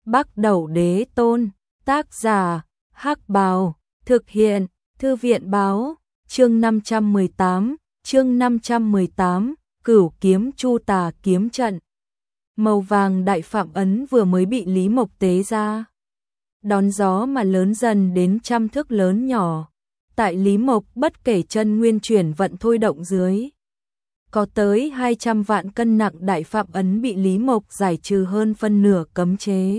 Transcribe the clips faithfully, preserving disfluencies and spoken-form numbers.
Bắc Đẩu Đế Tôn, tác giả, Hắc Bào, thực hiện, Thư viện Báo, chương năm trăm mười tám, chương năm trăm mười tám, Cửu Kiếm Chu Tà Kiếm Trận. Màu vàng đại phạm ấn vừa mới bị Lý Mộc tế ra, đón gió mà lớn dần đến trăm thước lớn nhỏ. Tại Lý Mộc bất kể chân nguyên chuyển vận thôi động dưới, có tới hai trăm vạn cân nặng đại phạm ấn bị Lý Mộc giải trừ hơn phân nửa cấm chế.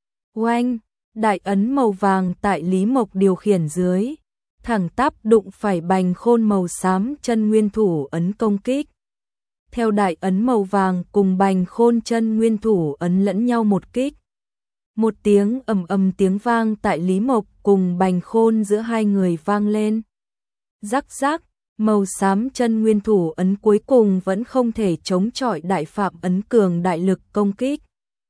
Oanh, đại ấn màu vàng tại Lý Mộc điều khiển dưới, thẳng tắp đụng phải bành khôn màu xám chân nguyên thủ ấn công kích. Theo đại ấn màu vàng cùng bành khôn chân nguyên thủ ấn lẫn nhau một kích. Một tiếng ầm ầm tiếng vang tại Lý Mộc cùng bành khôn giữa hai người vang lên. Rắc rắc, màu xám chân nguyên thủ ấn cuối cùng vẫn không thể chống chọi đại phạm ấn cường đại lực công kích.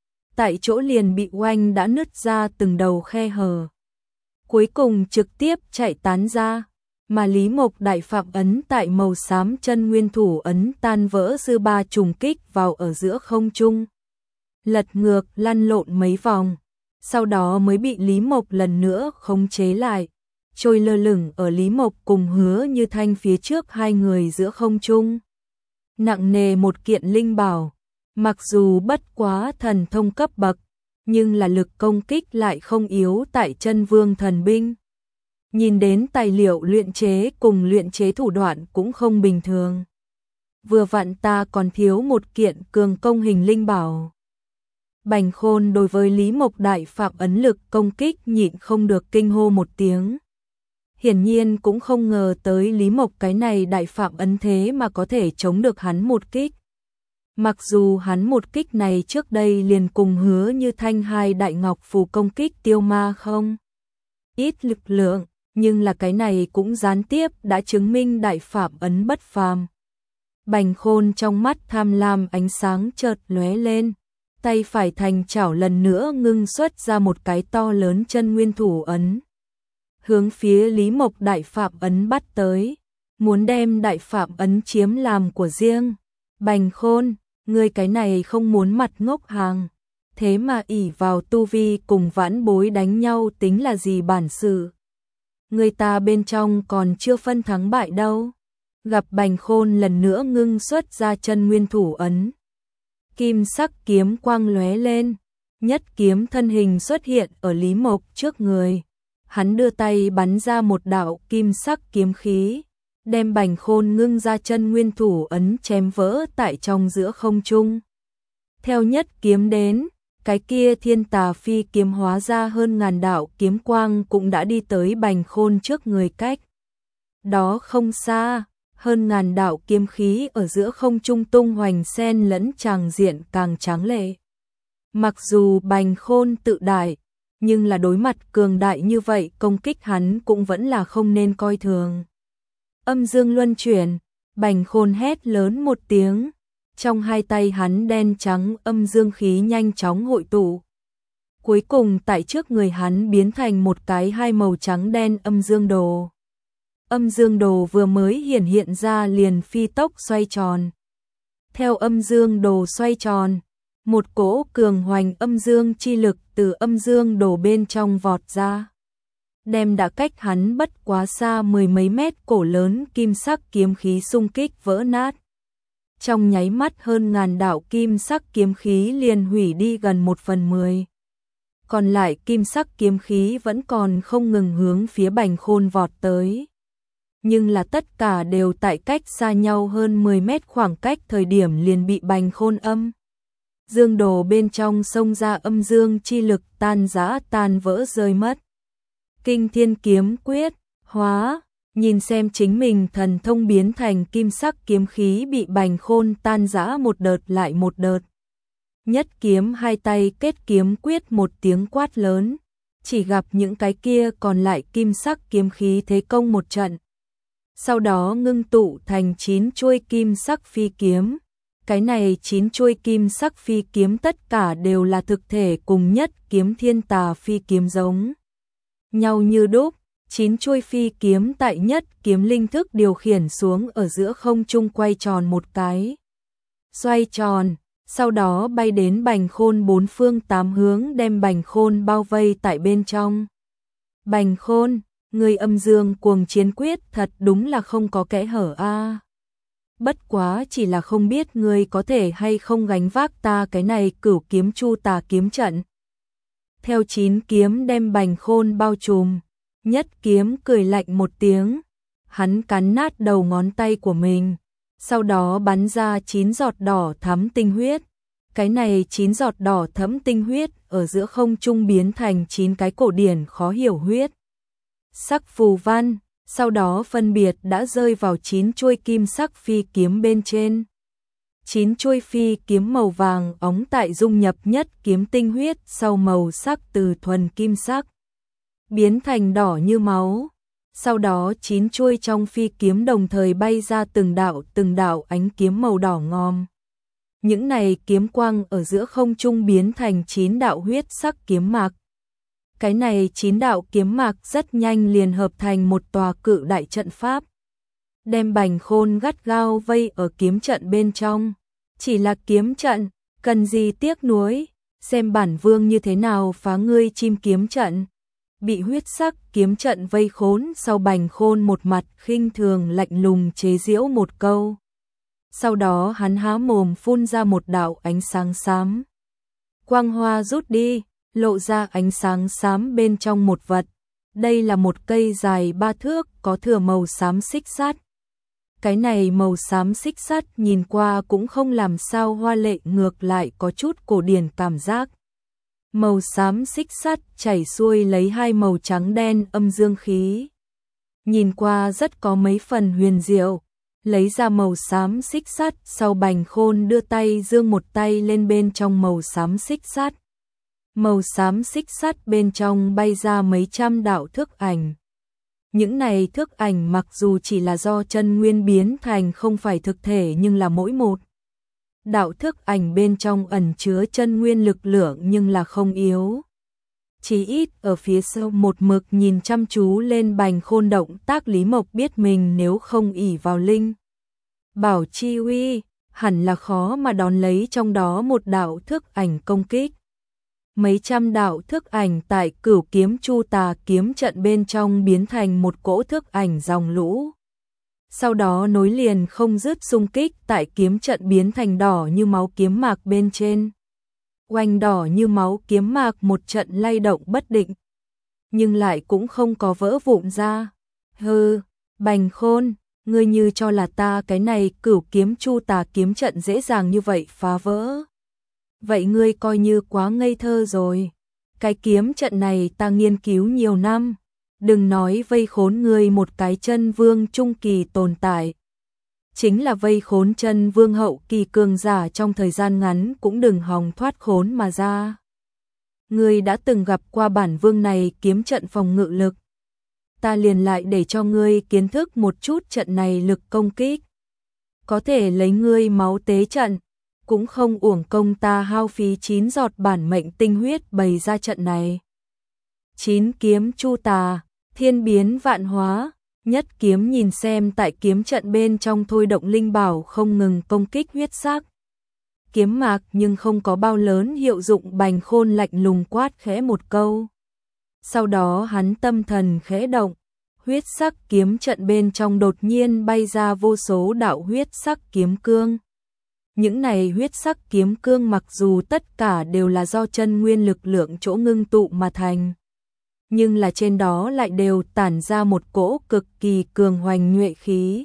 Tại chỗ liền bị oanh đã nứt ra từng đầu khe hở. Cuối cùng trực tiếp chạy tán ra, mà Lý Mộc đại phạm ấn tại màu xám chân nguyên thủ ấn tan vỡ dư ba trùng kích vào ở giữa không trung. Lật ngược lăn lộn mấy vòng, sau đó mới bị Lý Mộc lần nữa khống chế lại, trôi lơ lửng ở Lý Mộc cùng Hứa Như Thanh phía trước hai người giữa không trung. Nặng nề một kiện linh bảo, mặc dù bất quá thần thông cấp bậc, nhưng là lực công kích lại không yếu tại Chân Vương thần binh. Nhìn đến tài liệu luyện chế cùng luyện chế thủ đoạn cũng không bình thường. Vừa vặn ta còn thiếu một kiện cường công hình linh bảo. Bành khôn đối với Lý Mộc đại phạm ấn lực công kích nhịn không được kinh hô một tiếng. Hiển nhiên cũng không ngờ tới Lý Mộc cái này đại phạm ấn thế mà có thể chống được hắn một kích. Mặc dù hắn một kích này trước đây liền cùng Hứa Như Thanh hai đại ngọc phù công kích tiêu ma không ít lực lượng, nhưng là cái này cũng gián tiếp đã chứng minh đại phạm ấn bất phàm. Bành khôn trong mắt tham lam ánh sáng chợt lóe lên, tay phải thành chảo lần nữa ngưng xuất ra một cái to lớn chân nguyên thủ ấn. Hướng phía Lý Mộc đại phạm ấn bắt tới, muốn đem đại phạm ấn chiếm làm của riêng. Bành khôn, ngươi cái này không muốn mặt ngốc hàng, thế mà ỷ vào tu vi cùng vãn bối đánh nhau tính là gì bản sự. Người ta bên trong còn chưa phân thắng bại đâu. Gặp bành khôn lần nữa ngưng xuất ra chân nguyên thủ ấn. Kim sắc kiếm quang lóe lên, nhất kiếm thân hình xuất hiện ở Lý Mộc trước người. Hắn đưa tay bắn ra một đạo kim sắc kiếm khí, đem bành khôn ngưng ra chân nguyên thủ ấn chém vỡ tại trong giữa không trung. Theo nhất kiếm đến, cái kia thiên tà phi kiếm hóa ra hơn ngàn đạo kiếm quang cũng đã đi tới bành khôn trước người cách. Đó không xa, hơn ngàn đạo kiếm khí ở giữa không trung tung hoành xen lẫn tràng diện càng tráng lệ. Mặc dù bành khôn tự đại, nhưng là đối mặt cường đại như vậy công kích hắn cũng vẫn là không nên coi thường. Âm dương luân chuyển, bành khôn hét lớn một tiếng. Trong hai tay hắn đen trắng âm dương khí nhanh chóng hội tụ. Cuối cùng tại trước người hắn biến thành một cái hai màu trắng đen âm dương đồ. Âm dương đồ vừa mới hiển hiện ra liền phi tốc xoay tròn. Theo âm dương đồ xoay tròn, một cỗ cường hoành âm dương chi lực từ âm dương đồ bên trong vọt ra. Đem đã cách hắn bất quá xa mười mấy mét cổ lớn kim sắc kiếm khí xung kích vỡ nát. Trong nháy mắt hơn ngàn đạo kim sắc kiếm khí liền hủy đi gần một phần mười. Còn lại kim sắc kiếm khí vẫn còn không ngừng hướng phía bành khôn vọt tới. Nhưng là tất cả đều tại cách xa nhau hơn mười mét khoảng cách thời điểm liền bị bành khôn âm. Dương đồ bên trong xông ra âm dương chi lực tan rã tan vỡ rơi mất. Kinh thiên kiếm quyết, hóa. Nhìn xem chính mình thần thông biến thành kim sắc kiếm khí bị bành khôn tan rã một đợt lại một đợt. Nhất kiếm hai tay kết kiếm quyết một tiếng quát lớn, chỉ gặp những cái kia còn lại kim sắc kiếm khí thế công một trận. Sau đó ngưng tụ thành chín chuôi kim sắc phi kiếm. Cái này chín chuôi kim sắc phi kiếm tất cả đều là thực thể cùng nhất kiếm thiên tà phi kiếm giống nhau như đúc. Chín chuôi phi kiếm tại nhất kiếm linh thức điều khiển xuống ở giữa không trung quay tròn một cái. Xoay tròn, sau đó bay đến Bành Khôn bốn phương tám hướng đem Bành Khôn bao vây tại bên trong. Bành Khôn, người âm dương cuồng chiến quyết thật đúng là không có kẽ hở a. À. Bất quá chỉ là không biết ngươi có thể hay không gánh vác ta cái này Cửu Kiếm Chu Tà kiếm trận. Theo chín kiếm đem Bành Khôn bao trùm, Nhất Kiếm cười lạnh một tiếng, hắn cắn nát đầu ngón tay của mình, sau đó bắn ra chín giọt đỏ thắm tinh huyết. Cái này chín giọt đỏ thẫm tinh huyết ở giữa không trung biến thành chín cái cổ điển khó hiểu huyết sắc phù văn, sau đó phân biệt đã rơi vào chín chuôi kim sắc phi kiếm bên trên. Chín chuôi phi kiếm màu vàng óng tại dung nhập Nhất Kiếm tinh huyết sau màu sắc từ thuần kim sắc biến thành đỏ như máu. Sau đó chín chuôi trong phi kiếm đồng thời bay ra từng đạo từng đạo ánh kiếm màu đỏ ngòm. Những này kiếm quang ở giữa không trung biến thành chín đạo huyết sắc kiếm mạc. Cái này chín đạo kiếm mạc rất nhanh liền hợp thành một tòa cự đại trận pháp, đem Bành Khôn gắt gao vây ở kiếm trận bên trong. Chỉ là kiếm trận, cần gì tiếc nuối, xem bản vương như thế nào phá ngươi chim kiếm trận. Bị huyết sắc kiếm trận vây khốn sau, Bành Khôn một mặt khinh thường lạnh lùng chế giễu một câu. Sau đó hắn há mồm phun ra một đạo ánh sáng xám. Quang hoa rút đi, lộ ra ánh sáng xám bên trong một vật. Đây là một cây dài ba thước có thừa màu xám xích sắt. Cái này màu xám xích sắt nhìn qua cũng không làm sao hoa lệ, ngược lại có chút cổ điển cảm giác. Màu xám xích sắt chảy xuôi lấy hai màu trắng đen âm dương khí. Nhìn qua rất có mấy phần huyền diệu. Lấy ra màu xám xích sắt, sau Bành Khôn đưa tay giương một tay lên bên trong màu xám xích sắt. Màu xám xích sắt bên trong bay ra mấy trăm đạo thước ảnh. Những này thước ảnh mặc dù chỉ là do chân nguyên biến thành không phải thực thể, nhưng là mỗi một đạo thước ảnh bên trong ẩn chứa chân nguyên lực lượng nhưng là không yếu. Chỉ ít ở phía sau một mực nhìn chăm chú lên Bành Khôn động tác, Lý Mộc biết mình nếu không ỷ vào linh bảo chi uy, hẳn là khó mà đón lấy trong đó một đạo thước ảnh công kích. Mấy trăm đạo thước ảnh tại Cửu Kiếm Chu Tà kiếm trận bên trong biến thành một cỗ thước ảnh dòng lũ. Sau đó nối liền không dứt xung kích tại kiếm trận biến thành đỏ như máu kiếm mạc bên trên. Oanh, đỏ như máu kiếm mạc một trận lay động bất định, nhưng lại cũng không có vỡ vụn ra. Hừ, Bành Khôn, ngươi như cho là ta cái này Cửu Kiếm Chu Tà kiếm trận dễ dàng như vậy phá vỡ. Vậy ngươi coi như quá ngây thơ rồi. Cái kiếm trận này ta nghiên cứu nhiều năm, đừng nói vây khốn ngươi một cái chân vương trung kỳ tồn tại. Chính là vây khốn chân vương hậu kỳ cường giả trong thời gian ngắn cũng đừng hòng thoát khốn mà ra. Ngươi đã từng gặp qua bản vương này kiếm trận phòng ngự lực. Ta liền lại để cho ngươi kiến thức một chút trận này lực công kích. Có thể lấy ngươi máu tế trận, cũng không uổng công ta hao phí chín giọt bản mệnh tinh huyết bày ra trận này. Chín kiếm chu tà, thiên biến vạn hóa. Nhất kiếm nhìn xem tại kiếm trận bên trong thôi động linh bảo không ngừng công kích huyết sắc kiếm mạc, nhưng không có bao lớn hiệu dụng. Bành Khôn lạnh lùng quát khẽ một câu. Sau đó hắn tâm thần khẽ động, huyết sắc kiếm trận bên trong đột nhiên bay ra vô số đạo huyết sắc kiếm cương. Những này huyết sắc kiếm cương mặc dù tất cả đều là do chân nguyên lực lượng chỗ ngưng tụ mà thành, nhưng là trên đó lại đều tản ra một cỗ cực kỳ cường hoành nhuệ khí.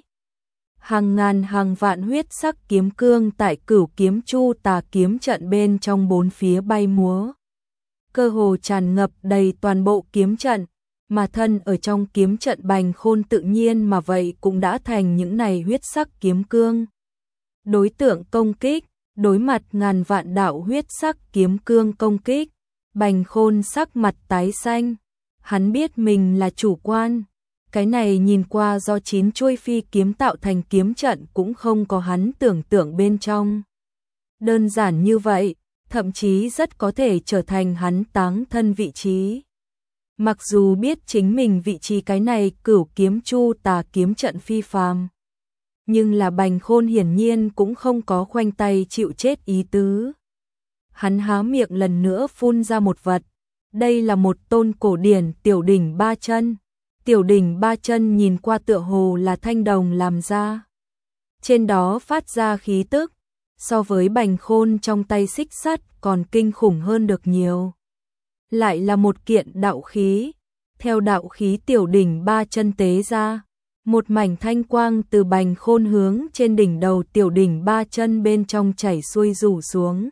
Hàng ngàn hàng vạn huyết sắc kiếm cương tại Cửu Kiếm Chu Tà kiếm trận bên trong bốn phía bay múa, cơ hồ tràn ngập đầy toàn bộ kiếm trận, mà thân ở trong kiếm trận Bành Khôn tự nhiên mà vậy cũng đã thành những này huyết sắc kiếm cương đối tượng công kích. Đối mặt ngàn vạn đạo huyết sắc kiếm cương công kích, Bành Khôn sắc mặt tái xanh. Hắn biết mình là chủ quan, cái này nhìn qua do chín chuôi phi kiếm tạo thành kiếm trận cũng không có hắn tưởng tượng bên trong đơn giản như vậy, thậm chí rất có thể trở thành hắn táng thân vị trí. Mặc dù biết chính mình vị trí cái này Cửu Kiếm Chu Tà kiếm trận phi phàm, Nhưng là Bành Khôn hiển nhiên cũng không có khoanh tay chịu chết ý tứ. Hắn há miệng lần nữa phun ra một vật. Đây là một tôn cổ điển tiểu đỉnh ba chân. Tiểu đỉnh ba chân nhìn qua tựa hồ là thanh đồng làm ra. Trên đó phát ra khí tức, so với Bành Khôn trong tay xích sắt còn kinh khủng hơn được nhiều. Lại là một kiện đạo khí. Theo đạo khí tiểu đỉnh ba chân tế ra, một mảnh thanh quang từ Bành Khôn hướng trên đỉnh đầu tiểu đỉnh ba chân bên trong chảy xuôi rủ xuống,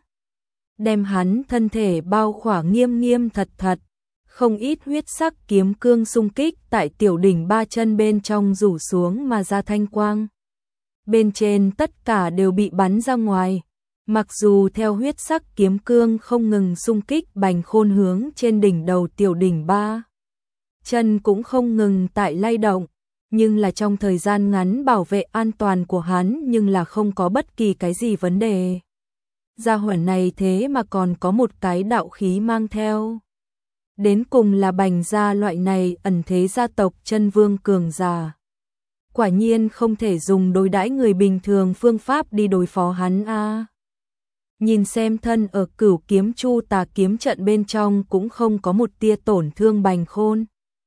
đem hắn thân thể bao khỏa nghiêm nghiêm thật thật. Không ít huyết sắc kiếm cương xung kích tại tiểu đỉnh ba chân bên trong rủ xuống mà ra thanh quang. Bên trên tất cả đều bị bắn ra ngoài. Mặc dù theo huyết sắc kiếm cương không ngừng xung kích Bành Khôn hướng trên đỉnh đầu tiểu đỉnh ba chân cũng không ngừng tại lay động, nhưng là trong thời gian ngắn bảo vệ an toàn của hắn nhưng là không có bất kỳ cái gì vấn đề. Gia hỏa này thế mà còn có một cái đạo khí mang theo. Đến cùng là Bành gia loại này ẩn thế gia tộc chân vương cường giả. Quả nhiên không thể dùng đối đãi người bình thường phương pháp đi đối phó hắn a. À. Nhìn xem thân ở Cửu Kiếm Chu Tà kiếm trận bên trong cũng không có một tia tổn thương Bành Khôn.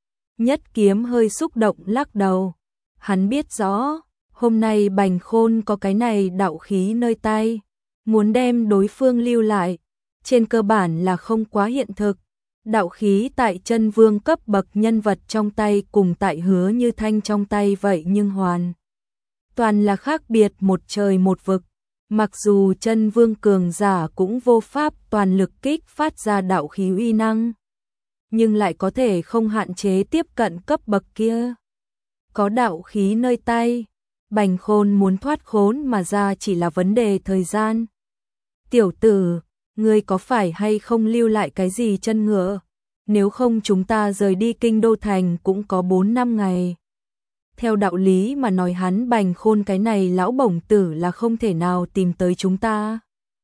Nhất Kiếm hơi xúc động lắc đầu. Hắn biết rõ, hôm nay Bành Khôn có cái này đạo khí nơi tay, muốn đem đối phương lưu lại, trên cơ bản là không quá hiện thực. Đạo khí tại chân vương cấp bậc nhân vật trong tay cùng tại Hứa Như Thanh trong tay vậy nhưng hoàn toàn là khác biệt một trời một vực. Mặc dù chân vương cường giả cũng vô pháp toàn lực kích phát ra đạo khí uy năng, nhưng lại có thể không hạn chế tiếp cận cấp bậc kia. Có đạo khí nơi tay, Bành Khôn muốn thoát khốn mà ra chỉ là vấn đề thời gian. Tiểu tử, ngươi có phải hay không lưu lại cái gì chân ngựa? Nếu không chúng ta rời đi Kinh Đô Thành cũng có bốn năm ngày. Theo đạo lý mà nói hắn Bành Khôn cái này lão bổng tử là không thể nào tìm tới chúng ta.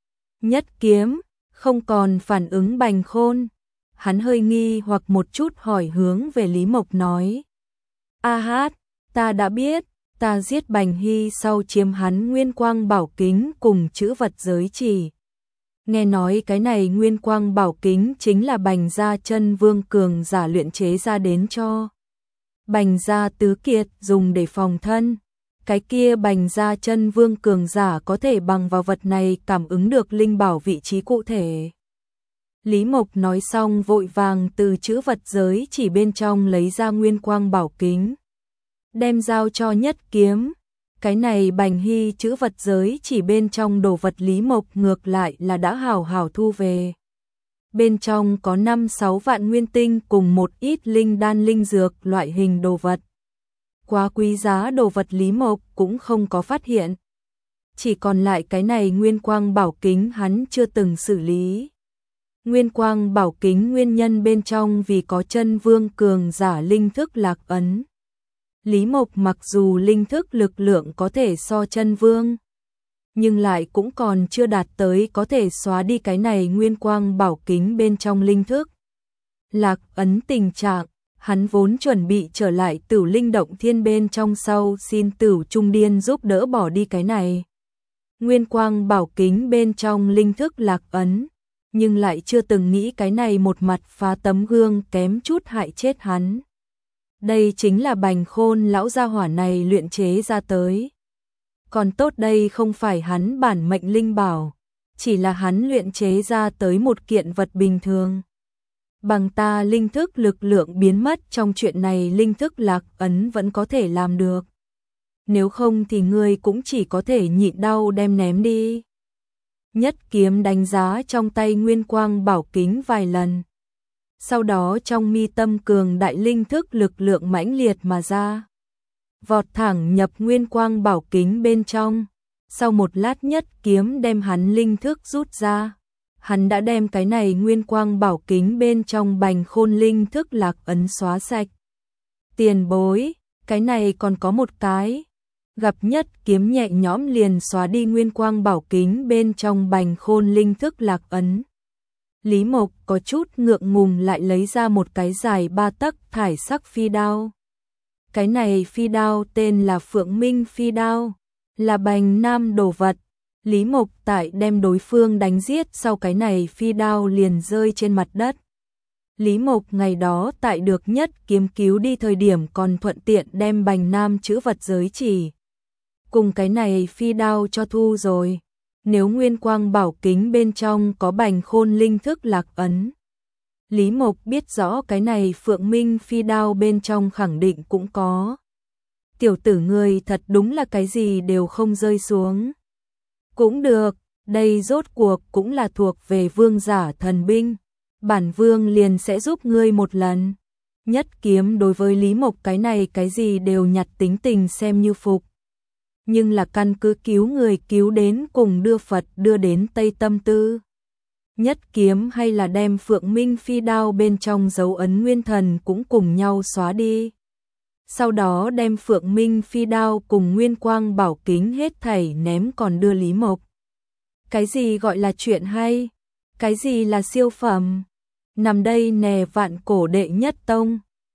Nhất Kiếm không còn phản ứng Bành Khôn. Hắn hơi nghi hoặc một chút hỏi hướng về Lý Mộc nói. A hát, ta đã biết, ta giết Bành Hy sau chiếm hắn Nguyên Quang Bảo Kính cùng chữ vật giới chỉ. Nghe nói cái này Nguyên Quang Bảo Kính chính là Bành gia chân vương cường giả luyện chế ra đến cho Bành gia tứ kiệt dùng để phòng thân. Cái kia Bành gia chân vương cường giả có thể bằng vào vật này cảm ứng được linh bảo vị trí cụ thể. Lý Mộc nói xong vội vàng từ chữ vật giới chỉ bên trong lấy ra Nguyên Quang Bảo Kính, đem giao cho Nhất Kiếm. Cái này Bành Hy chữ vật giới chỉ bên trong đồ vật Lý Mộc ngược lại là đã hảo hảo thu về. Bên trong có năm sáu vạn nguyên tinh cùng một ít linh đan linh dược loại hình đồ vật. Quá quý giá đồ vật Lý Mộc cũng không có phát hiện. Chỉ còn lại cái này Nguyên Quang Bảo Kính hắn chưa từng xử lý. Nguyên Quang Bảo Kính nguyên nhân bên trong vì có chân vương cường giả linh thức lạc ấn. Lý Mộc mặc dù linh thức lực lượng có thể so chân vương, nhưng lại cũng còn chưa đạt tới có thể xóa đi cái này Nguyên Quang Bảo Kính bên trong linh thức lạc ấn tình trạng. Hắn vốn chuẩn bị trở lại Tử Linh Động Thiên bên trong sau xin Tử Trung Điên giúp đỡ bỏ đi cái này Nguyên Quang Bảo Kính bên trong linh thức lạc ấn, nhưng lại chưa từng nghĩ cái này một mặt phá tấm gương kém chút hại chết hắn. Đây chính là Bành Khôn lão gia hỏa này luyện chế ra tới. Còn tốt đây không phải hắn bản mệnh linh bảo, chỉ là hắn luyện chế ra tới một kiện vật bình thường. Bằng ta linh thức lực lượng biến mất trong chuyện này linh thức lạc ấn vẫn có thể làm được. Nếu không thì ngươi cũng chỉ có thể nhịn đau đem ném đi. Nhất Kiếm đánh giá trong tay Nguyên Quang Bảo Kính vài lần. Sau đó trong mi tâm cường đại linh thức lực lượng mãnh liệt mà ra. Vọt thẳng nhập Nguyên Quang Bảo Kính bên trong. Sau một lát Nhất Kiếm đem hắn linh thức rút ra. Hắn đã đem cái này Nguyên Quang Bảo Kính bên trong Bành Khôn linh thức lạc ấn xóa sạch. Tiền bối, cái này còn có một cái. Gặp Nhất Kiếm nhẹ nhõm liền xóa đi Nguyên Quang Bảo Kính bên trong Bành Khôn linh thức lạc ấn. Lý Mộc có chút ngượng ngùng lại lấy ra một cái dài ba tấc thải sắc phi đao. Cái này phi đao tên là Phượng Minh phi đao, là Bành Nam đồ vật. Lý Mộc Tại đem đối phương đánh giết, sau cái này phi đao liền rơi trên mặt đất. Lý Mộc ngày đó tại được Nhất Kiếm cứu đi thời điểm còn thuận tiện đem Bành Nam chữ vật giới chỉ cùng cái này phi đao cho thu rồi. Nếu Nguyên Quang Bảo Kính bên trong có Bành Khôn linh thức lạc ấn, Lý Mộc biết rõ cái này Phượng Minh phi đao bên trong khẳng định cũng có. Tiểu tử người thật đúng là cái gì đều không rơi xuống. Cũng được, đây rốt cuộc cũng là thuộc về vương giả thần binh. Bản vương liền sẽ giúp ngươi một lần. Nhất Kiếm đối với Lý Mộc cái này cái gì đều nhặt tính tình xem như phục. Nhưng là căn cứ cứu người cứu đến cùng đưa Phật đưa đến Tây tâm tư. Nhất Kiếm hay là đem Phượng Minh phi đao bên trong dấu ấn nguyên thần cũng cùng nhau xóa đi. Sau đó đem Phượng Minh phi đao cùng Nguyên Quang Bảo Kính hết thảy ném còn đưa Lý Mộc. Cái gì gọi là chuyện hay? Cái gì là siêu phẩm? Nằm đây nè vạn cổ đệ nhất tông.